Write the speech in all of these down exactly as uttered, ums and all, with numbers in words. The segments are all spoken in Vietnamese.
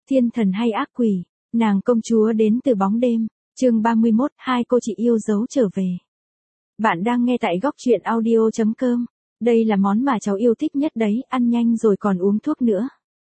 Thiên thần hay ác quỷ, nàng công chúa đến từ bóng đêm, chương ba mươi mốt, hai cô chị yêu dấu trở về. Bạn đang nghe tại góc truyện audio chấm com, đây là món mà cháu yêu thích nhất đấy, ăn nhanh rồi còn uống thuốc nữa.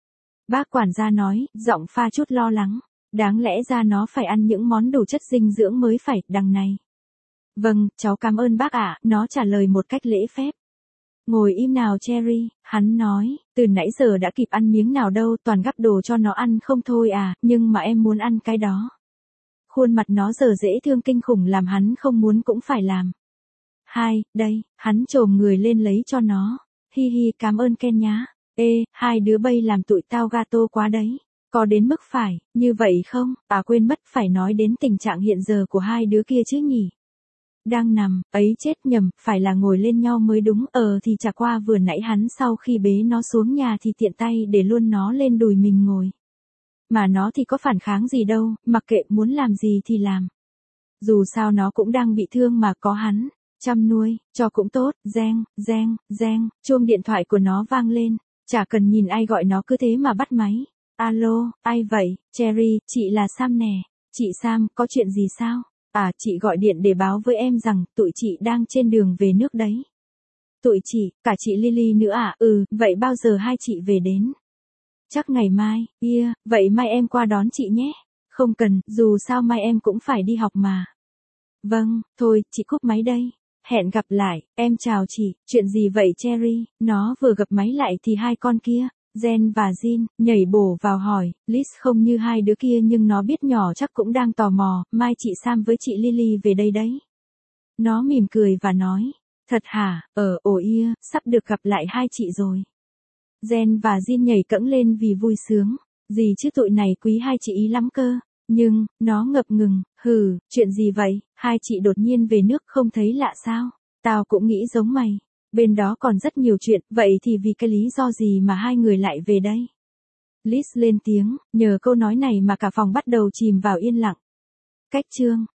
Bác quản gia nói, giọng pha chút lo lắng, đáng lẽ ra nó phải ăn những món đủ chất dinh dưỡng mới phải, đằng này. Vâng, cháu cảm ơn bác ạ, nó trả lời một cách lễ phép. Ngồi im nào Cherry, hắn nói, từ nãy giờ đã kịp ăn miếng nào đâu, toàn gắp đồ cho nó ăn không thôi à, nhưng mà em muốn ăn cái đó. Khuôn mặt nó giờ dễ thương kinh khủng làm hắn không muốn cũng phải làm. Hai, đây, hắn chồm người lên lấy cho nó. Hi hi, cảm ơn Ken nhá. Ê, hai đứa bay làm tụi tao gato quá đấy. Có đến mức phải, như vậy không? À quên mất phải nói đến tình trạng hiện giờ của hai đứa kia chứ nhỉ. Đang nằm, ấy chết nhầm, phải là ngồi lên nhau mới đúng, ờ thì chả qua vừa nãy hắn sau khi bế nó xuống nhà thì tiện tay để luôn nó lên đùi mình ngồi. Mà nó thì có phản kháng gì đâu, mặc kệ muốn làm gì thì làm. Dù sao nó cũng đang bị thương mà có hắn, chăm nuôi, cho cũng tốt, reng, reng, reng, chuông điện thoại của nó vang lên, chả cần nhìn ai gọi nó cứ thế mà bắt máy. Alo, ai vậy, Cherry, chị là Sam nè, chị Sam, có chuyện gì sao? À, chị gọi điện để báo với em rằng, tụi chị đang trên đường về nước đấy. Tụi chị, cả chị Lily nữa à, ừ, vậy bao giờ hai chị về đến? Chắc ngày mai, yeah, vậy mai em qua đón chị nhé. Không cần, dù sao mai em cũng phải đi học mà. Vâng, thôi, chị cúp máy đây. Hẹn gặp lại, em chào chị, chuyện gì vậy Cherry? Nó vừa gập máy lại thì hai con kia, Jen và Jin, nhảy bổ vào hỏi, Liz không như hai đứa kia nhưng nó biết nhỏ chắc cũng đang tò mò, mai chị Sam với chị Lily về đây đấy. Nó mỉm cười và nói, thật hả, ờ, ồ ia, sắp được gặp lại hai chị rồi. Jen và Jin nhảy cẫng lên vì vui sướng, gì chứ tụi này quý hai chị ý lắm cơ. Nhưng, nó ngập ngừng, hừ, chuyện gì vậy, hai chị đột nhiên về nước không thấy lạ sao, tao cũng nghĩ giống mày, bên đó còn rất nhiều chuyện, vậy thì vì cái lý do gì mà hai người lại về đây? Liz lên tiếng, nhờ câu nói này mà cả phòng bắt đầu chìm vào yên lặng. Cách chương,